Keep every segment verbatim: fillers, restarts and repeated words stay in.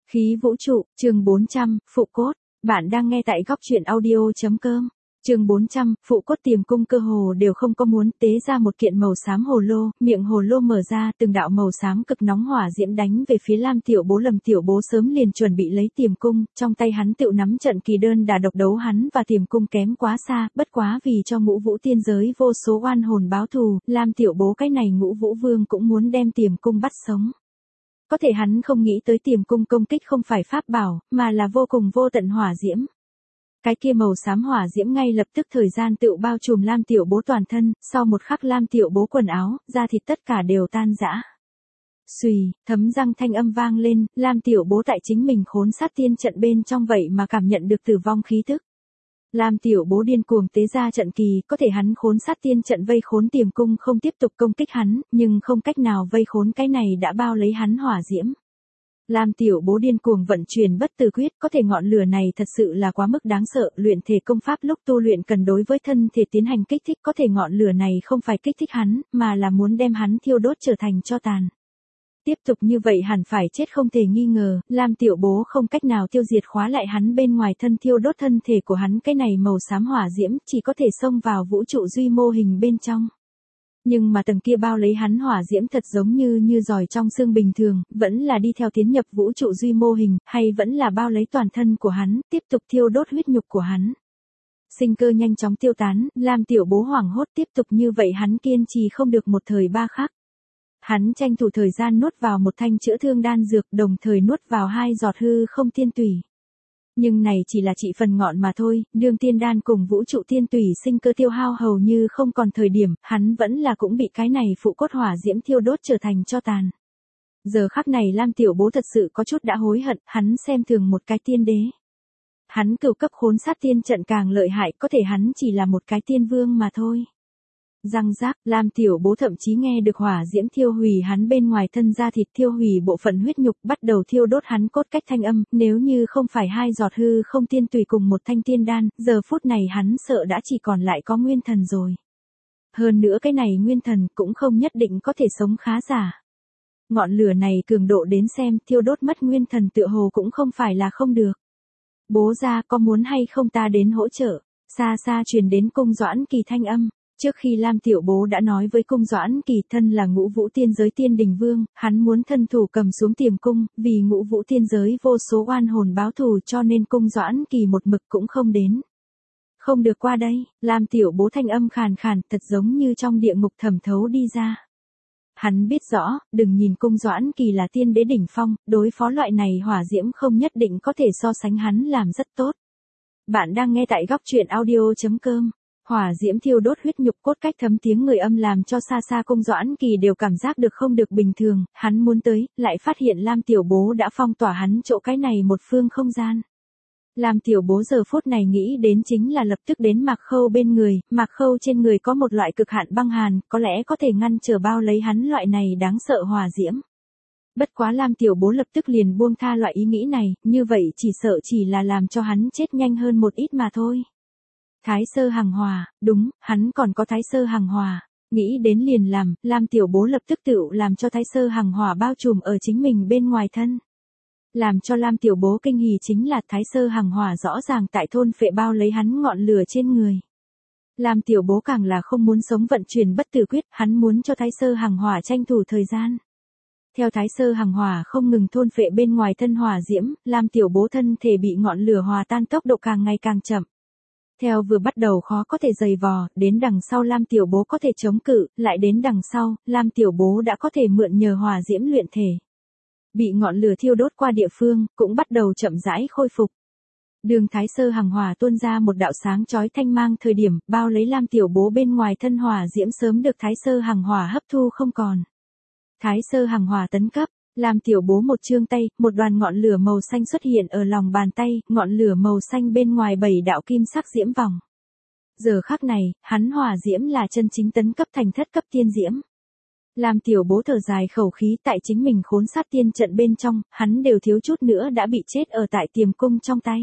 Khí vũ trụ, chương bốn trăm, phụ cốt. Bạn đang nghe tại góc truyện audio.com. Chương bốn trăm, phụ cốt tiềm cung cơ hồ đều không có muốn tế ra một kiện màu xám hồ lô, miệng hồ lô mở ra, từng đạo màu xám cực nóng hỏa diễm đánh về phía Lam Tiểu Bố. Lâm Tiểu Bố sớm liền chuẩn bị lấy tiềm cung, trong tay hắn tựu nắm trận kỳ đơn đà độc đấu hắn và tiềm cung kém quá xa, bất quá vì cho Ngũ Vũ tiên giới vô số oan hồn báo thù, Lam Tiểu Bố cái này Ngũ Vũ Vương cũng muốn đem tiềm cung bắt sống. Có thể hắn không nghĩ tới tiềm cung công kích không phải pháp bảo, mà là vô cùng vô tận hỏa diễm. Cái kia màu xám hỏa diễm ngay lập tức thời gian tựu bao trùm Lam Tiểu Bố toàn thân, sau một khắc Lam Tiểu Bố quần áo, da thịt tất cả đều tan rã. Xùy, thấm răng thanh âm vang lên, Lam Tiểu Bố tại chính mình khốn sát tiên trận bên trong vậy mà cảm nhận được tử vong khí tức. Lam Tiểu Bố điên cuồng tế ra trận kỳ, có thể hắn khốn sát tiên trận vây khốn tiềm cung không tiếp tục công kích hắn, nhưng không cách nào vây khốn cái này đã bao lấy hắn hỏa diễm. Lam Tiểu Bố điên cuồng vận chuyển bất tử quyết, có thể ngọn lửa này thật sự là quá mức đáng sợ, luyện thể công pháp lúc tu luyện cần đối với thân thể tiến hành kích thích, có thể ngọn lửa này không phải kích thích hắn, mà là muốn đem hắn thiêu đốt trở thành tro tàn. Tiếp tục như vậy hẳn phải chết không thể nghi ngờ, Lam Tiểu Bố không cách nào tiêu diệt khóa lại hắn bên ngoài thân thiêu đốt thân thể của hắn, cái này màu xám hỏa diễm chỉ có thể xông vào vũ trụ duy mô hình bên trong. Nhưng mà tầng kia bao lấy hắn hỏa diễm thật giống như như giỏi trong xương bình thường, vẫn là đi theo tiến nhập vũ trụ duy mô hình, hay vẫn là bao lấy toàn thân của hắn, tiếp tục thiêu đốt huyết nhục của hắn. Sinh cơ nhanh chóng tiêu tán, Lam Tiểu Bố hoảng hốt tiếp tục như vậy hắn kiên trì không được một thời ba khắc. Hắn tranh thủ thời gian nuốt vào một thanh chữa thương đan dược, đồng thời nuốt vào hai giọt hư không tiên tủy. Nhưng này chỉ là trị phần ngọn mà thôi, đương tiên đan cùng vũ trụ tiên tủy sinh cơ tiêu hao hầu như không còn thời điểm, hắn vẫn là cũng bị cái này phụ cốt hỏa diễm thiêu đốt trở thành tro tàn. Giờ khắc này Lam Tiểu Bố thật sự có chút đã hối hận, hắn xem thường một cái tiên đế. Hắn cửu cấp khốn sát tiên trận càng lợi hại, có thể hắn chỉ là một cái tiên vương mà thôi. Răng rác, Lam Tiểu Bố thậm chí nghe được hỏa diễm thiêu hủy hắn bên ngoài thân da thịt, thiêu hủy bộ phận huyết nhục, bắt đầu thiêu đốt hắn cốt cách thanh âm, nếu như không phải hai giọt hư không tiên tùy cùng một thanh tiên đan, giờ phút này hắn sợ đã chỉ còn lại có nguyên thần rồi. Hơn nữa cái này nguyên thần cũng không nhất định có thể sống khá giả. Ngọn lửa này cường độ đến xem, thiêu đốt mất nguyên thần tựa hồ cũng không phải là không được. Bố gia có muốn hay không ta đến hỗ trợ? Xa xa truyền đến Cung Doãn Kỳ thanh âm. Trước khi Lam Tiểu Bố đã nói với Cung Doãn Kỳ thân là Ngũ Vũ tiên giới tiên đình vương, hắn muốn thân thủ cầm xuống tiềm cung, vì Ngũ Vũ tiên giới vô số oan hồn báo thù cho nên Cung Doãn Kỳ một mực cũng không đến. Không được qua đây, Lam Tiểu Bố thanh âm khàn khàn, thật giống như trong địa ngục thẩm thấu đi ra. Hắn biết rõ, đừng nhìn Cung Doãn Kỳ là tiên đế đỉnh phong, đối phó loại này hỏa diễm không nhất định có thể so sánh hắn làm rất tốt. Bạn đang nghe tại góc truyện audio.com. Hỏa diễm thiêu đốt huyết nhục cốt cách thấm tiếng người âm làm cho xa xa Cung Doãn Kỳ đều cảm giác được không được bình thường, hắn muốn tới, lại phát hiện Lam Tiểu Bố đã phong tỏa hắn chỗ cái này một phương không gian. Lam Tiểu Bố giờ phút này nghĩ đến chính là lập tức đến Mạc Khâu bên người, Mạc Khâu trên người có một loại cực hạn băng hàn, có lẽ có thể ngăn trở bao lấy hắn loại này đáng sợ hỏa diễm. Bất quá Lam Tiểu Bố lập tức liền buông tha loại ý nghĩ này, như vậy chỉ sợ chỉ là làm cho hắn chết nhanh hơn một ít mà thôi. Thái sơ hàng hòa, đúng, hắn còn có thái sơ hàng hòa, nghĩ đến liền làm, Lam Tiểu Bố lập tức tự làm cho thái sơ hàng hòa bao trùm ở chính mình bên ngoài thân. Làm cho Lam Tiểu Bố kinh hỉ chính là thái sơ hàng hòa rõ ràng tại thôn phệ bao lấy hắn ngọn lửa trên người. Lam Tiểu Bố càng là không muốn sống vận chuyển bất tử quyết, hắn muốn cho thái sơ hàng hòa tranh thủ thời gian. Theo thái sơ hàng hòa không ngừng thôn phệ bên ngoài thân hỏa diễm, Lam Tiểu Bố thân thể bị ngọn lửa hòa tan tốc độ càng ngày càng chậm. Theo vừa bắt đầu khó có thể dày vò, đến đằng sau Lam Tiểu Bố có thể chống cự, lại đến đằng sau, Lam Tiểu Bố đã có thể mượn nhờ hỏa diễm luyện thể. Bị ngọn lửa thiêu đốt qua địa phương, cũng bắt đầu chậm rãi khôi phục. Đường thái sơ hàng hòa tuôn ra một đạo sáng chói thanh mang thời điểm, bao lấy Lam Tiểu Bố bên ngoài thân hỏa diễm sớm được thái sơ hàng hòa hấp thu không còn. Thái sơ hàng hòa tấn cấp. Lam Tiểu Bố một chương tay, một đoàn ngọn lửa màu xanh xuất hiện ở lòng bàn tay, ngọn lửa màu xanh bên ngoài bảy đạo kim sắc diễm vòng. Giờ khắc này, hắn hỏa diễm là chân chính tấn cấp thành thất cấp tiên diễm. Lam Tiểu Bố thở dài khẩu khí tại chính mình khốn sát tiên trận bên trong, hắn đều thiếu chút nữa đã bị chết ở tại tiềm cung trong tay.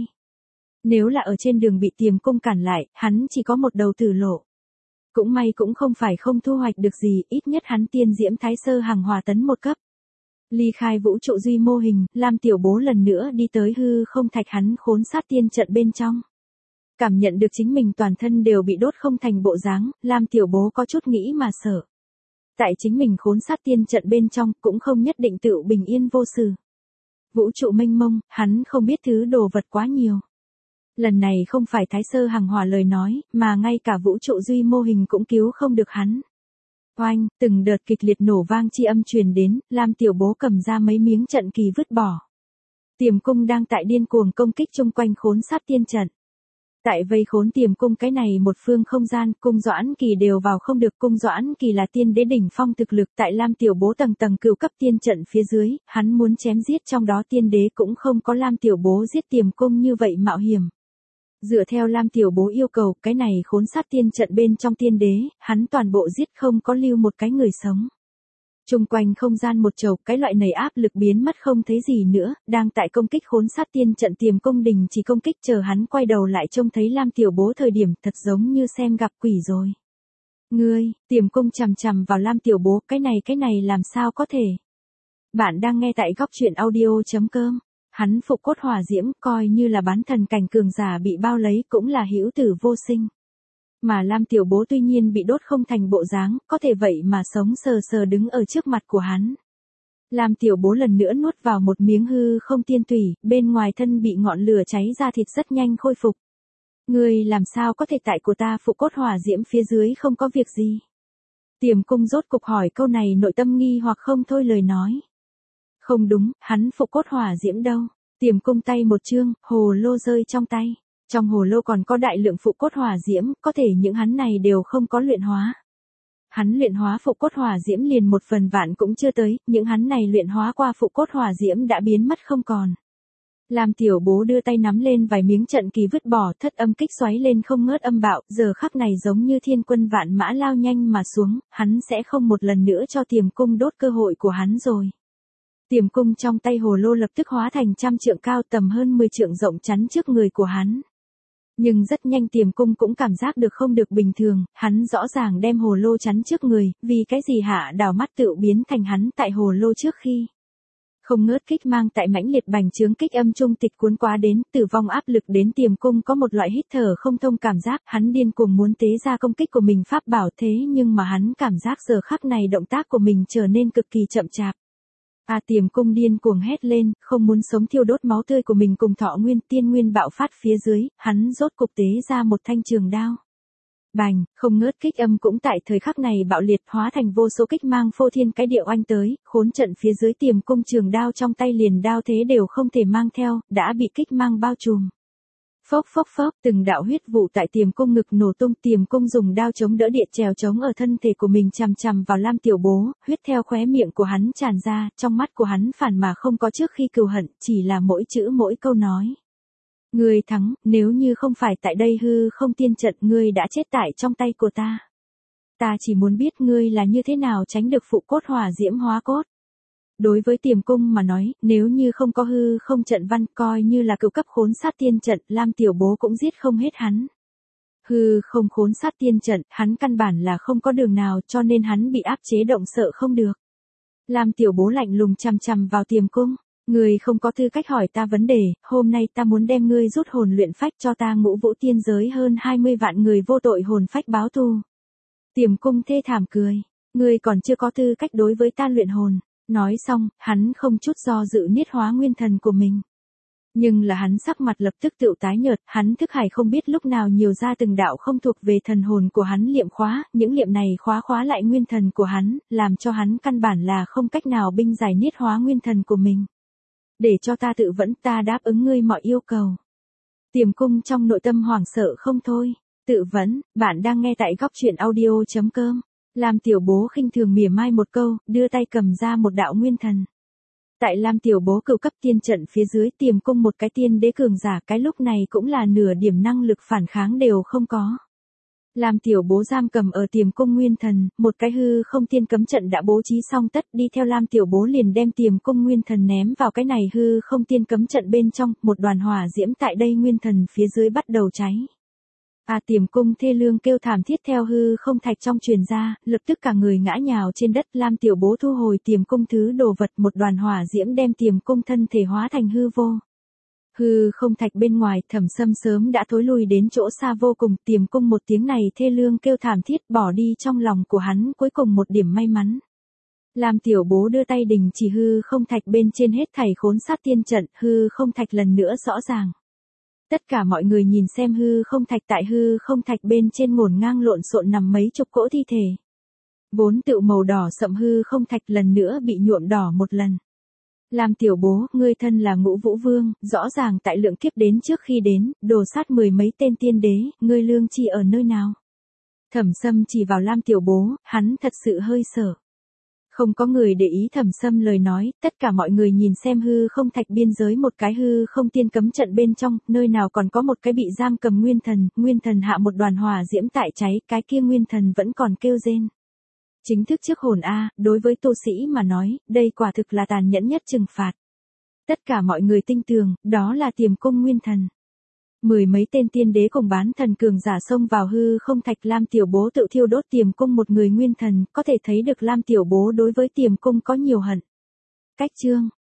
Nếu là ở trên đường bị tiềm cung cản lại, hắn chỉ có một đầu tử lộ. Cũng may cũng không phải không thu hoạch được gì, ít nhất hắn tiên diễm thái sơ hàng hòa tấn một cấp. Ly khai vũ trụ duy mô hình, Lam Tiểu Bố lần nữa đi tới hư không thạch hắn khốn sát tiên trận bên trong. Cảm nhận được chính mình toàn thân đều bị đốt không thành bộ dáng, Lam Tiểu Bố có chút nghĩ mà sợ. Tại chính mình khốn sát tiên trận bên trong cũng không nhất định tự bình yên vô sự. Vũ trụ mênh mông, hắn không biết thứ đồ vật quá nhiều. Lần này không phải Thái Sơ Hằng Hỏa lời nói, mà ngay cả vũ trụ duy mô hình cũng cứu không được hắn. Oanh, từng đợt kịch liệt nổ vang chi âm truyền đến, Lam Tiểu Bố cầm ra mấy miếng trận kỳ vứt bỏ. Tiềm cung đang tại điên cuồng công kích chung quanh khốn sát tiên trận. Tại vây khốn tiềm cung cái này một phương không gian, cung Doãn Kỳ đều vào không được. Cung Doãn Kỳ là tiên đế đỉnh phong thực lực, tại Lam Tiểu Bố tầng tầng cửu cấp tiên trận phía dưới, hắn muốn chém giết trong đó tiên đế cũng không có Lam Tiểu Bố giết tiềm cung như vậy mạo hiểm. Dựa theo Lam Tiểu Bố yêu cầu, cái này khốn sát tiên trận bên trong tiên đế, hắn toàn bộ giết không có lưu một cái người sống. Trung quanh không gian một chầu, cái loại này áp lực biến mất không thấy gì nữa, đang tại công kích khốn sát tiên trận tiềm cung đình chỉ công kích chờ hắn quay đầu lại trông thấy Lam Tiểu Bố thời điểm thật giống như xem gặp quỷ rồi. Ngươi, tiềm cung chằm chằm vào Lam Tiểu Bố, cái này cái này làm sao có thể. Bạn đang nghe tại góc truyện audio.com. Hắn phục cốt hỏa diễm coi như là bán thần cảnh cường giả bị bao lấy cũng là hữu tử vô sinh. Mà Lam Tiểu Bố tuy nhiên bị đốt không thành bộ dáng, có thể vậy mà sống sờ sờ đứng ở trước mặt của hắn. Lam Tiểu Bố lần nữa nuốt vào một miếng hư không tiên tủy, bên ngoài thân bị ngọn lửa cháy ra thịt rất nhanh khôi phục. Ngươi làm sao có thể tại của ta phục cốt hỏa diễm phía dưới không có việc gì? Tiềm cung rốt cục hỏi câu này nội tâm nghi hoặc không thôi lời nói. Không đúng, hắn phục cốt hỏa diễm đâu? Tiềm cung tay một chương, hồ lô rơi trong tay. Trong hồ lô còn có đại lượng phụ cốt hỏa diễm, có thể những hắn này đều không có luyện hóa. Hắn luyện hóa phụ cốt hỏa diễm liền một phần vạn cũng chưa tới, những hắn này luyện hóa qua phụ cốt hỏa diễm đã biến mất không còn. Lam Tiểu Bố đưa tay nắm lên vài miếng trận kỳ vứt bỏ, thất âm kích xoáy lên không ngớt âm bạo, giờ khắc này giống như thiên quân vạn mã lao nhanh mà xuống, hắn sẽ không một lần nữa cho tiềm cung đốt cơ hội của hắn rồi. Tiềm cung trong tay hồ lô lập tức hóa thành trăm trượng cao tầm hơn mười trượng rộng chắn trước người của hắn. Nhưng rất nhanh tiềm cung cũng cảm giác được không được bình thường, hắn rõ ràng đem hồ lô chắn trước người, vì cái gì hạ đảo mắt tự biến thành hắn tại hồ lô trước khi. Không ngớt kích mang tại mãnh liệt bành trướng kích âm trung tịch cuốn quá đến, tử vong áp lực đến tiềm cung có một loại hít thở không thông cảm giác, hắn điên cuồng muốn tế ra công kích của mình pháp bảo thế nhưng mà hắn cảm giác giờ khắc này động tác của mình trở nên cực kỳ chậm chạp. À tiềm cung điên cuồng hét lên, không muốn sống thiêu đốt máu tươi của mình cùng thọ nguyên tiên nguyên bạo phát phía dưới, hắn rốt cục tế ra một thanh trường đao. Bành, không ngớt kích âm cũng tại thời khắc này bạo liệt hóa thành vô số kích mang phô thiên cái địa oanh tới, khốn trận phía dưới tiềm cung trường đao trong tay liền đao thế đều không thể mang theo, đã bị kích mang bao trùm. Phốc phốc phốc, từng đạo huyết vụ tại tiềm cung ngực nổ tung, tiềm cung dùng đao chống đỡ địa trèo chống ở thân thể của mình chằm chằm vào Lam Tiểu Bố, huyết theo khóe miệng của hắn tràn ra, trong mắt của hắn phản mà không có trước khi cừu hận, chỉ là mỗi chữ mỗi câu nói. Ngươi thắng, nếu như không phải tại đây hư không tiên trận ngươi đã chết tại trong tay của ta. Ta chỉ muốn biết ngươi là như thế nào tránh được phụ cốt hỏa diễm hóa cốt. Đối với tiềm cung mà nói, nếu như không có hư không trận văn coi như là cửu cấp khốn sát tiên trận, Lam Tiểu Bố cũng giết không hết hắn. Hư không khốn sát tiên trận, hắn căn bản là không có đường nào cho nên hắn bị áp chế động sợ không được. Lam Tiểu Bố lạnh lùng chằm chằm vào tiềm cung. Ngươi không có tư cách hỏi ta vấn đề, hôm nay ta muốn đem ngươi rút hồn luyện phách cho ta ngũ vũ tiên giới hơn hai mươi vạn người vô tội hồn phách báo thù. Tiềm cung thê thảm cười. Ngươi còn chưa có tư cách đối với ta luyện hồn. Nói xong, hắn không chút do dự niết hóa nguyên thần của mình. Nhưng là hắn sắc mặt lập tức tựu tái nhợt, hắn thức hải không biết lúc nào nhiều ra từng đạo không thuộc về thần hồn của hắn liệm khóa, những liệm này khóa khóa lại nguyên thần của hắn, làm cho hắn căn bản là không cách nào binh giải niết hóa nguyên thần của mình. Để cho ta tự vẫn ta đáp ứng ngươi mọi yêu cầu. Tiềm cung trong nội tâm hoảng sợ không thôi. Tự vấn, bạn đang nghe tại góc truyện audio.com. Lam Tiểu Bố khinh thường mỉa mai một câu, đưa tay cầm ra một đạo nguyên thần. Tại Lam Tiểu Bố cửu cấp tiên trận phía dưới tiềm cung một cái tiên đế cường giả cái lúc này cũng là nửa điểm năng lực phản kháng đều không có. Lam Tiểu Bố giam cầm ở tiềm cung nguyên thần, một cái hư không tiên cấm trận đã bố trí xong tất đi theo Lam Tiểu Bố liền đem tiềm cung nguyên thần ném vào cái này hư không tiên cấm trận bên trong, một đoàn hỏa diễm tại đây nguyên thần phía dưới bắt đầu cháy. À tiềm cung thê lương kêu thảm thiết theo hư không thạch trong truyền ra, lập tức cả người ngã nhào trên đất. Lam Tiểu Bố thu hồi tiềm cung thứ đồ vật, một đoàn hỏa diễm đem tiềm cung thân thể hóa thành hư vô. Hư không thạch bên ngoài, Thẩm Sâm sớm đã thối lui đến chỗ xa vô cùng. Tiềm cung một tiếng này thê lương kêu thảm thiết bỏ đi trong lòng của hắn cuối cùng một điểm may mắn. Lam Tiểu Bố đưa tay đình chỉ hư không thạch bên trên hết thảy khốn sát tiên trận, hư không thạch lần nữa rõ ràng. Tất cả mọi người nhìn xem hư không thạch, tại hư không thạch bên trên ngổn ngang lộn xộn nằm mấy chục cỗ thi thể. Vốn tựu màu đỏ sậm hư không thạch lần nữa bị nhuộm đỏ một lần. Lam Tiểu Bố, ngươi thân là Ngũ Vũ Vương, rõ ràng tại lượng kiếp đến trước khi đến, đồ sát mười mấy tên tiên đế, ngươi lương tri ở nơi nào? Thẩm Sâm chỉ vào Lam Tiểu Bố, hắn thật sự hơi sợ. Không có người để ý Thẩm Sâm lời nói, tất cả mọi người nhìn xem hư không thạch biên giới một cái hư không tiên cấm trận bên trong, nơi nào còn có một cái bị giam cầm nguyên thần, nguyên thần hạ một đoàn hỏa diễm tại cháy, cái kia nguyên thần vẫn còn kêu rên. Chính thức trước hồn A, đối với tu sĩ mà nói, đây quả thực là tàn nhẫn nhất trừng phạt. Tất cả mọi người tin tưởng, đó là tiềm cung nguyên thần. Mười mấy tên tiên đế cùng bán thần cường giả xông vào hư không thạch. Lam Tiểu Bố tự thiêu đốt tiềm cung một người nguyên thần, có thể thấy được Lam Tiểu Bố đối với tiềm cung có nhiều hận. Cách chương